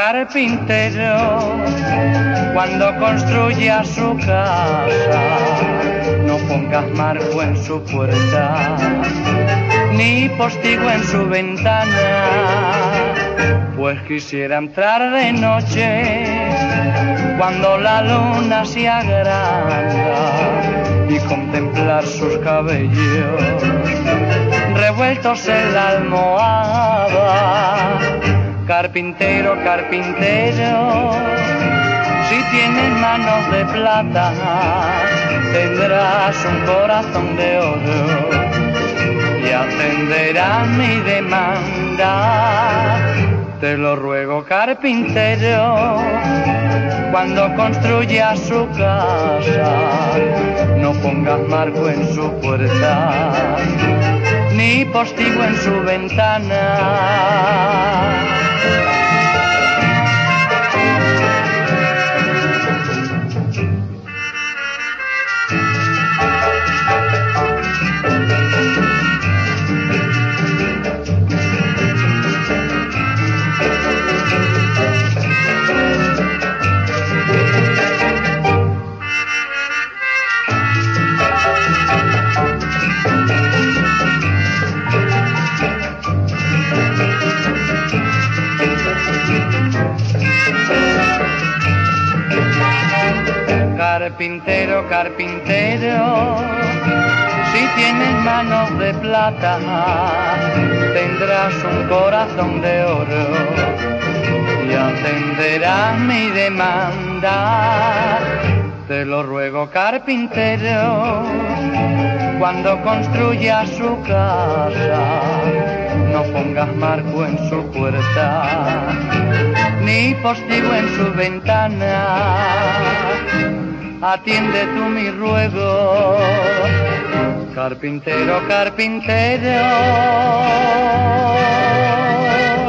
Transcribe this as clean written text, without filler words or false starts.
carpintero, cuando construya su casa, no pongas marco en su puerta, ni postigo en su ventana, pues quisiera entrar de noche, cuando la luna se agranda, y contemplar sus cabellos revueltos en la almohada. Carpintero, carpintero, si tienes manos de plata, tendrás un corazón de oro y atenderás mi demanda. Te lo ruego, carpintero, cuando construyas su casa, no pongas marco en su puerta, ni postigo en su ventana. Carpintero, carpintero, si tienes manos de plata, tendrás un corazón de oro y atenderás mi demanda. Te lo ruego, carpintero, cuando construyas su casa, no pongas marco en su puerta, ni postigo en su ventana. Atiende tú mi ruego, carpintero, carpintero.